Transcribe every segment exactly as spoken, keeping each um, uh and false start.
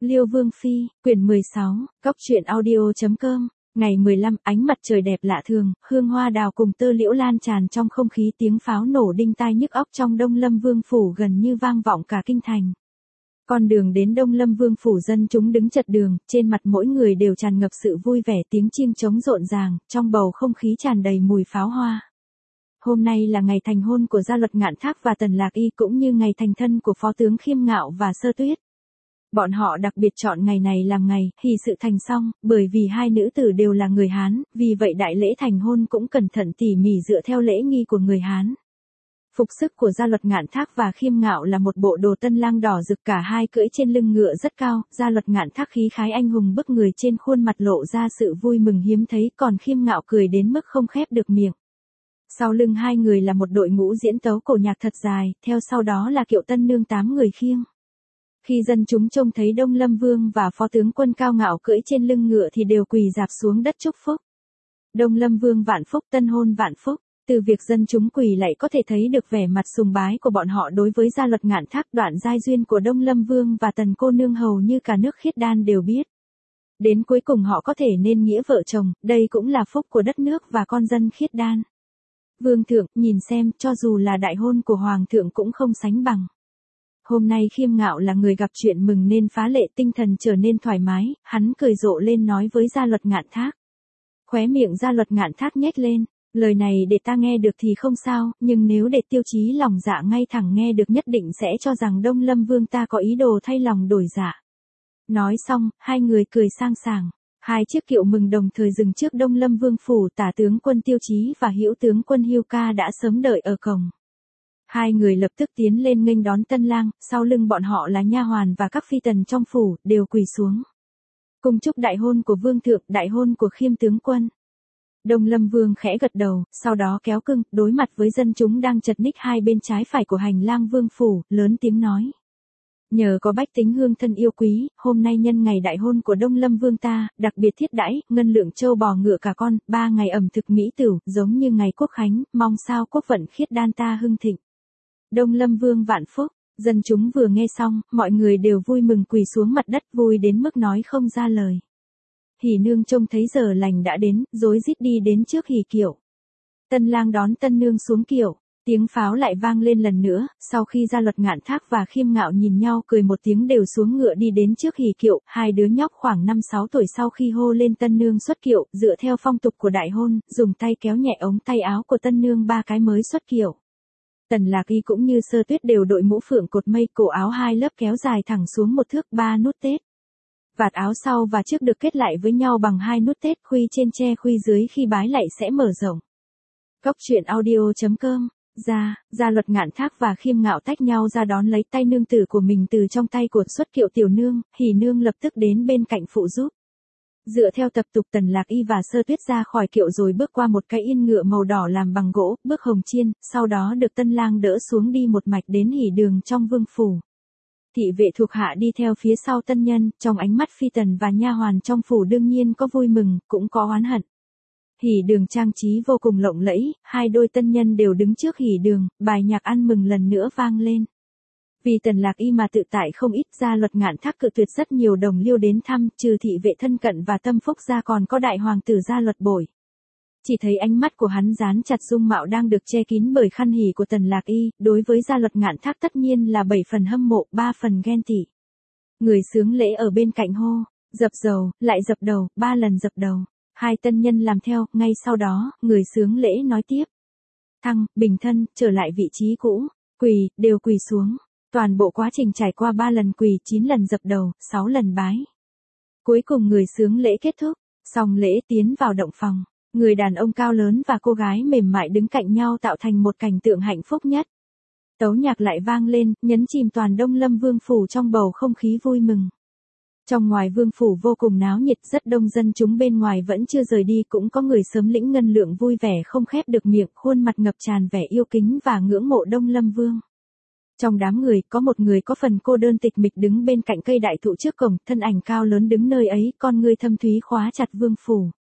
Liêu Vương Phi, quyển mười sáu, Cóc truyện audio chấm com, ngày mười lăm, ánh mặt trời đẹp lạ thường, hương hoa đào cùng tơ liễu lan tràn trong không khí, tiếng pháo nổ đinh tai nhức óc trong Đông Lâm Vương phủ gần như vang vọng cả kinh thành. Con đường đến Đông Lâm Vương phủ, dân chúng đứng chật đường, trên mặt mỗi người đều tràn ngập sự vui vẻ, tiếng chiêng trống rộn ràng, trong bầu không khí tràn đầy mùi pháo hoa. Hôm nay là ngày thành hôn của Gia Luật Ngạn Thác và Tần Lạc Y, cũng như ngày thành thân của Phó tướng Khiêm Ngạo và Sơ Tuyết. Bọn họ đặc biệt chọn ngày này làm ngày hỷ sự thành xong, bởi vì hai nữ tử đều là người Hán, vì vậy đại lễ thành hôn cũng cẩn thận tỉ mỉ dựa theo lễ nghi của người Hán. Phục sức của Gia Luật Ngạn Thác và Khiêm Ngạo là một bộ đồ tân lang đỏ rực, cả hai cưỡi trên lưng ngựa rất cao, Gia Luật Ngạn Thác khí khái anh hùng bức người, trên khuôn mặt lộ ra sự vui mừng hiếm thấy, còn Khiêm Ngạo cười đến mức không khép được miệng. Sau lưng hai người là một đội ngũ diễn tấu cổ nhạc thật dài, theo sau đó là kiệu tân nương tám người khiêng. Khi dân chúng trông thấy Đông Lâm Vương và Phó tướng quân cao ngạo cưỡi trên lưng ngựa thì đều quỳ rạp xuống đất chúc phúc. Đông Lâm Vương vạn phúc, tân hôn vạn phúc. Từ việc dân chúng quỳ lạy có thể thấy được vẻ mặt sùng bái của bọn họ đối với Gia Luật Ngạn Thác. Đoạn giai duyên của Đông Lâm Vương và Tần cô nương hầu như cả nước Khiết Đan đều biết. Đến cuối cùng họ có thể nên nghĩa vợ chồng, đây cũng là phúc của đất nước và con dân Khiết Đan. Vương thượng, nhìn xem, cho dù là đại hôn của Hoàng thượng cũng không sánh bằng. Hôm nay Khiêm Ngạo là người gặp chuyện mừng nên phá lệ, tinh thần trở nên thoải mái, hắn cười rộ lên nói với Gia Luật Ngạn Thác. Khóe miệng Gia Luật Ngạn Thác nhếch lên, lời này để ta nghe được thì không sao, nhưng nếu để Tiêu Chí lòng dạ ngay thẳng nghe được nhất định sẽ cho rằng Đông Lâm Vương ta có ý đồ thay lòng đổi dạ. Nói xong, hai người cười sang sảng. Hai chiếc kiệu mừng đồng thời dừng trước Đông Lâm Vương phủ, tả tướng quân Tiêu Chí và hữu tướng quân Hưu Ca đã sớm đợi ở cổng. Hai người lập tức tiến lên nghênh đón tân lang, sau lưng bọn họ là nha hoàn và các phi tần trong phủ, đều quỳ xuống. Cùng chúc đại hôn của Vương thượng, đại hôn của Khiêm tướng quân. Đông Lâm Vương khẽ gật đầu, sau đó kéo cưng, đối mặt với dân chúng đang chật ních hai bên trái phải của hành lang Vương phủ, lớn tiếng nói. Nhờ có bách tính hương thân yêu quý, hôm nay nhân ngày đại hôn của Đông Lâm Vương ta, đặc biệt thiết đãi, ngân lượng châu bò ngựa cả con, ba ngày ẩm thực mỹ tửu, giống như ngày quốc khánh, mong sao quốc vận Khiết Đan ta hưng thịnh. Đông Lâm Vương vạn phúc. Dân chúng vừa nghe xong, mọi người đều vui mừng quỳ xuống mặt đất, vui đến mức nói không ra lời. Hỉ nương trông thấy giờ lành đã đến, rối rít đi đến trước hỉ kiệu. Tân lang đón tân nương xuống kiệu, tiếng pháo lại vang lên lần nữa, sau khi Gia Luật Ngạn Thác và Khiêm Ngạo nhìn nhau cười một tiếng đều xuống ngựa đi đến trước hỉ kiệu, hai đứa nhóc khoảng năm sáu tuổi sau khi hô lên tân nương xuất kiệu, dựa theo phong tục của đại hôn, dùng tay kéo nhẹ ống tay áo của tân nương ba cái mới xuất kiệu. Tần Lạc Y cũng như Sơ Tuyết đều đội mũ phượng cột mây, cổ áo hai lớp kéo dài thẳng xuống một thước ba nút tết. Vạt áo sau và trước được kết lại với nhau bằng hai nút tết, khuy trên che khuy dưới khi bái lạy sẽ mở rộng. Cóc truyện audio chấm com. Ra, Gia Luật Ngạn Thác và Khiêm Ngạo tách nhau ra đón lấy tay nương tử của mình từ trong tay của xuất kiệu tiểu nương, Hỉ nương lập tức đến bên cạnh phụ giúp. Dựa theo tập tục, Tần Lạc Y và Sơ Tuyết ra khỏi kiệu rồi bước qua một cái yên ngựa màu đỏ làm bằng gỗ, bước hồng chiên, sau đó được tân lang đỡ xuống đi một mạch đến hỉ đường trong vương phủ. Thị vệ thuộc hạ đi theo phía sau tân nhân, trong ánh mắt phi tần và nha hoàn trong phủ đương nhiên có vui mừng, cũng có oán hận. Hỉ đường trang trí vô cùng lộng lẫy, hai đôi tân nhân đều đứng trước hỉ đường, bài nhạc ăn mừng lần nữa vang lên. Vì Tần Lạc Y mà tự tại không ít, Gia Luật Ngạn Thác cự tuyệt rất nhiều đồng liêu đến thăm, trừ thị vệ thân cận và tâm phúc ra còn có đại hoàng tử Gia Luật Bội. Chỉ thấy ánh mắt của hắn dán chặt dung mạo đang được che kín bởi khăn hỉ của Tần Lạc Y, đối với Gia Luật Ngạn Thác tất nhiên là bảy phần hâm mộ, ba phần ghen tị. Người xướng lễ ở bên cạnh hô, dập dầu, lại dập đầu, ba lần dập đầu. Hai tân nhân làm theo, ngay sau đó, người xướng lễ nói tiếp. Thăng, bình thân, trở lại vị trí cũ, quỳ, đều quỳ xuống. Toàn bộ quá trình trải qua ba lần quỳ, chín lần dập đầu, sáu lần bái. Cuối cùng người xướng lễ kết thúc, xong lễ tiến vào động phòng. Người đàn ông cao lớn và cô gái mềm mại đứng cạnh nhau tạo thành một cảnh tượng hạnh phúc nhất. Tấu nhạc lại vang lên, nhấn chìm toàn Đông Lâm Vương phủ trong bầu không khí vui mừng. Trong ngoài vương phủ vô cùng náo nhiệt, rất đông dân chúng bên ngoài vẫn chưa rời đi, cũng có người sớm lĩnh ngân lượng vui vẻ không khép được miệng, khuôn mặt ngập tràn vẻ yêu kính và ngưỡng mộ Đông Lâm Vương. Trong đám người, có một người có phần cô đơn tịch mịch đứng bên cạnh cây đại thụ trước cổng, thân ảnh cao lớn đứng nơi ấy, con ngươi thâm thúy khóa chặt vương phủ.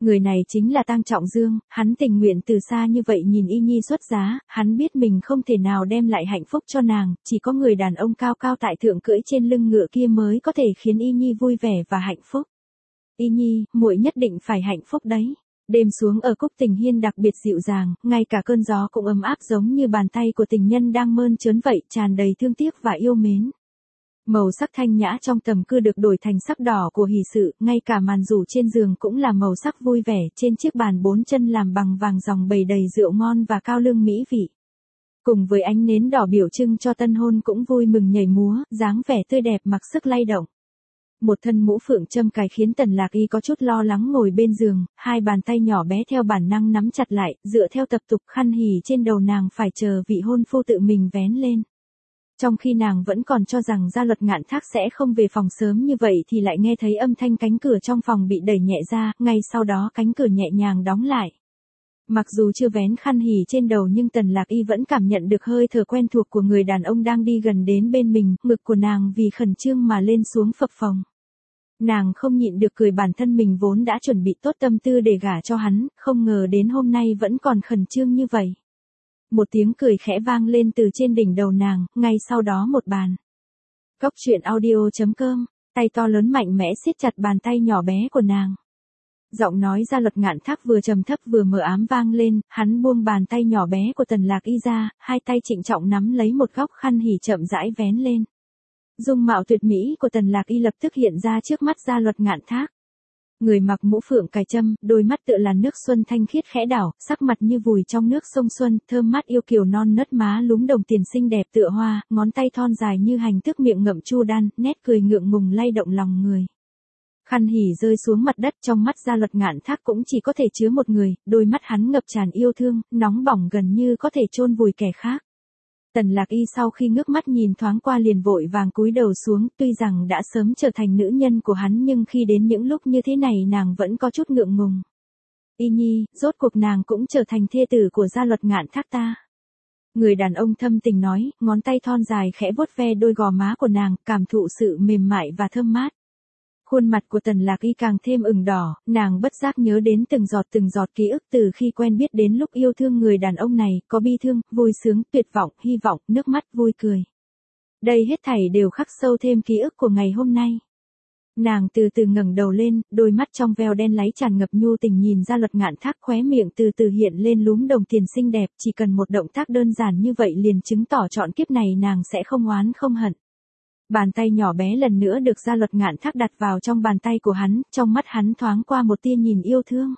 Người này chính là Tang Trọng Dương, hắn tình nguyện từ xa như vậy nhìn Y Nhi xuất giá, hắn biết mình không thể nào đem lại hạnh phúc cho nàng, chỉ có người đàn ông cao cao tại thượng cưỡi trên lưng ngựa kia mới có thể khiến Y Nhi vui vẻ và hạnh phúc. Y Nhi, muội nhất định phải hạnh phúc đấy. Đêm xuống ở Cúc Tình Hiên đặc biệt dịu dàng, ngay cả cơn gió cũng ấm áp giống như bàn tay của tình nhân đang mơn trớn vậy, tràn đầy thương tiếc và yêu mến. Màu sắc thanh nhã trong tầm cư được đổi thành sắc đỏ của hỷ sự, ngay cả màn rủ trên giường cũng là màu sắc vui vẻ, trên chiếc bàn bốn chân làm bằng vàng ròng bày đầy rượu ngon và cao lương mỹ vị. Cùng với ánh nến đỏ biểu trưng cho tân hôn cũng vui mừng nhảy múa, dáng vẻ tươi đẹp mặc sức lay động. Một thân mũ phượng châm cài khiến Tần Lạc Y có chút lo lắng ngồi bên giường, hai bàn tay nhỏ bé theo bản năng nắm chặt lại, dựa theo tập tục khăn hỉ trên đầu nàng phải chờ vị hôn phu tự mình vén lên. Trong khi nàng vẫn còn cho rằng Gia Luật Ngạn Thác sẽ không về phòng sớm như vậy thì lại nghe thấy âm thanh cánh cửa trong phòng bị đẩy nhẹ ra, ngay sau đó cánh cửa nhẹ nhàng đóng lại. Mặc dù chưa vén khăn hỉ trên đầu nhưng Tần Lạc Y vẫn cảm nhận được hơi thở quen thuộc của người đàn ông đang đi gần đến bên mình, ngực của nàng vì khẩn trương mà lên xuống phập phồng. Nàng không nhịn được cười, bản thân mình vốn đã chuẩn bị tốt tâm tư để gả cho hắn, không ngờ đến hôm nay vẫn còn khẩn trương như vậy. Một tiếng cười khẽ vang lên từ trên đỉnh đầu nàng, ngay sau đó một bàn. Cốc truyện audio chấm com, tay to lớn mạnh mẽ siết chặt bàn tay nhỏ bé của nàng. Giọng nói Gia Luật Ngạn Thác vừa trầm thấp vừa mờ ám vang lên, hắn buông bàn tay nhỏ bé của Tần Lạc Y ra, hai tay trịnh trọng nắm lấy một góc khăn hỉ chậm rãi vén lên. Dung mạo tuyệt mỹ của Tần Lạc Y lập tức hiện ra trước mắt Gia Luật Ngạn Thác. Người mặc mũ phượng cài châm, đôi mắt tựa là nước xuân thanh khiết khẽ đảo, sắc mặt như vùi trong nước sông xuân, thơm mát yêu kiều, non nớt má lúm đồng tiền xinh đẹp tựa hoa, ngón tay thon dài như hành tước, miệng ngậm chu đan, nét cười ngượng ngùng lay động lòng người. Khăn hỉ rơi xuống mặt đất, trong mắt Gia Luật Ngạn Thác cũng chỉ có thể chứa một người, đôi mắt hắn ngập tràn yêu thương, nóng bỏng gần như có thể chôn vùi kẻ khác. Tần Lạc Y sau khi ngước mắt nhìn thoáng qua liền vội vàng cúi đầu xuống, tuy rằng đã sớm trở thành nữ nhân của hắn nhưng khi đến những lúc như thế này nàng vẫn có chút ngượng ngùng. Y Nhi, rốt cuộc nàng cũng trở thành thê tử của Gia Luật Ngạn Thác ta. Người đàn ông thâm tình nói, ngón tay thon dài khẽ vuốt ve đôi gò má của nàng, cảm thụ sự mềm mại và thơm mát. Khuôn mặt của Tần Lạc Y càng thêm ửng đỏ, nàng bất giác nhớ đến từng giọt từng giọt ký ức từ khi quen biết đến lúc yêu thương người đàn ông này, có bi thương, vui sướng, tuyệt vọng, hy vọng, nước mắt, vui cười. Đây hết thảy đều khắc sâu thêm ký ức của ngày hôm nay. Nàng từ từ ngẩng đầu lên, đôi mắt trong veo đen láy tràn ngập nhu tình nhìn Gia Luật Ngạn Thác, khóe miệng từ từ hiện lên lúm đồng tiền xinh đẹp, chỉ cần một động tác đơn giản như vậy liền chứng tỏ trọn kiếp này nàng sẽ không oán không hận. Bàn tay nhỏ bé lần nữa được Gia Luật Ngạn Thác đặt vào trong bàn tay của hắn, trong mắt hắn thoáng qua một tia nhìn yêu thương.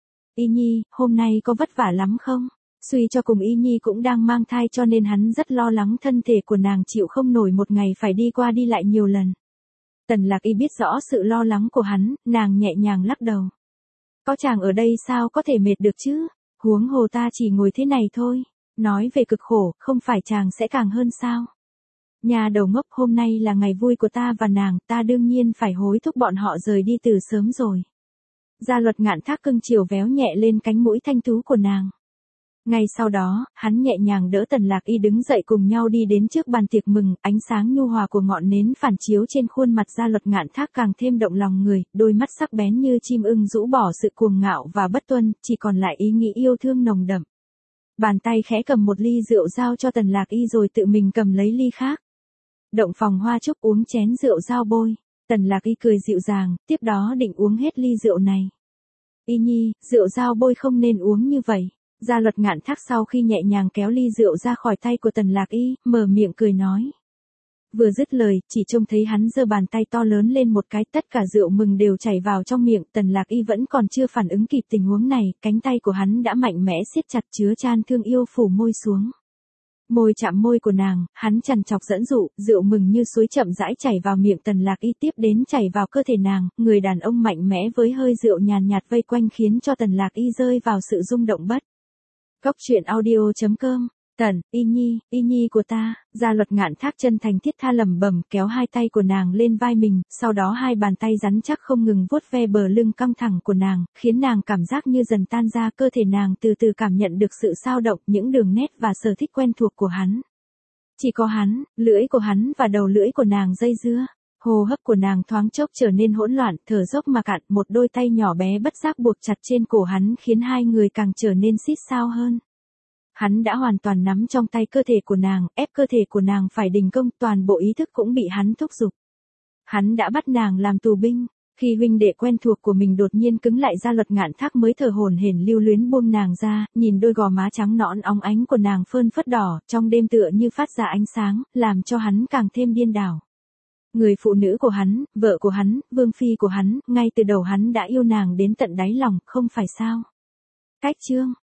Y Nhi, hôm nay có vất vả lắm không? Suy cho cùng Y Nhi cũng đang mang thai cho nên hắn rất lo lắng thân thể của nàng chịu không nổi một ngày phải đi qua đi lại nhiều lần. Tần Lạc Y biết rõ sự lo lắng của hắn, nàng nhẹ nhàng lắc đầu. Có chàng ở đây sao có thể mệt được chứ? Huống hồ ta chỉ ngồi thế này thôi. Nói về cực khổ, không phải chàng sẽ càng hơn sao? Nhà đầu ngốc, hôm nay là ngày vui của ta và nàng, ta đương nhiên phải hối thúc bọn họ rời đi từ sớm rồi. Gia Luật Ngạn Thác cưng chiều véo nhẹ lên cánh mũi thanh tú của nàng. Ngay sau đó, hắn nhẹ nhàng đỡ Tần Lạc Y đứng dậy, cùng nhau đi đến trước bàn tiệc mừng, ánh sáng nhu hòa của ngọn nến phản chiếu trên khuôn mặt Gia Luật Ngạn Thác càng thêm động lòng người, đôi mắt sắc bén như chim ưng rũ bỏ sự cuồng ngạo và bất tuân, chỉ còn lại ý nghĩ yêu thương nồng đậm. Bàn tay khẽ cầm một ly rượu giao cho Tần Lạc Y rồi tự mình cầm lấy ly khác. Động phòng hoa trúc, uống chén rượu giao bôi. Tần Lạc Y cười dịu dàng, tiếp đó định uống hết ly rượu này. Y Nhi, rượu giao bôi không nên uống như vậy. Gia Luật Ngạn Thác sau khi nhẹ nhàng kéo ly rượu ra khỏi tay của Tần Lạc Y, mở miệng cười nói. Vừa dứt lời, chỉ trông thấy hắn giơ bàn tay to lớn lên một cái, tất cả rượu mừng đều chảy vào trong miệng. Tần Lạc Y vẫn còn chưa phản ứng kịp tình huống này, cánh tay của hắn đã mạnh mẽ siết chặt, chứa chan thương yêu phủ môi xuống. Môi chạm môi của nàng, hắn chằn chọc dẫn dụ, rượu mừng như suối chậm rãi chảy vào miệng Tần Lạc Y, tiếp đến chảy vào cơ thể nàng, người đàn ông mạnh mẽ với hơi rượu nhàn nhạt vây quanh khiến cho Tần Lạc Y rơi vào sự rung động bất. Cốc truyện audio chấm com, Tần, Y Nhi, Y Nhi của ta. Gia Luật Ngạn Thác chân thành thiết tha lẩm bẩm, kéo hai tay của nàng lên vai mình, sau đó hai bàn tay rắn chắc không ngừng vuốt ve bờ lưng căng thẳng của nàng, khiến nàng cảm giác như dần tan ra, cơ thể nàng từ từ cảm nhận được sự xao động, những đường nét và sở thích quen thuộc của hắn. Chỉ có hắn, lưỡi của hắn và đầu lưỡi của nàng dây dưa. Hô hấp của nàng thoáng chốc trở nên hỗn loạn, thở dốc mà cạn, một đôi tay nhỏ bé bất giác buộc chặt trên cổ hắn khiến hai người càng trở nên xít sao hơn. Hắn đã hoàn toàn nắm trong tay cơ thể của nàng, ép cơ thể của nàng phải đình công, toàn bộ ý thức cũng bị hắn thúc giục. Hắn đã bắt nàng làm tù binh. Khi huynh đệ quen thuộc của mình đột nhiên cứng lại ra, Luật Ngạn Thác mới thở hổn hển lưu luyến buông nàng ra, nhìn đôi gò má trắng nõn óng ánh của nàng phơn phất đỏ, trong đêm tựa như phát ra ánh sáng, làm cho hắn càng thêm điên đảo. Người phụ nữ của hắn, vợ của hắn, vương phi của hắn, ngay từ đầu hắn đã yêu nàng đến tận đáy lòng, không phải sao? Cách chương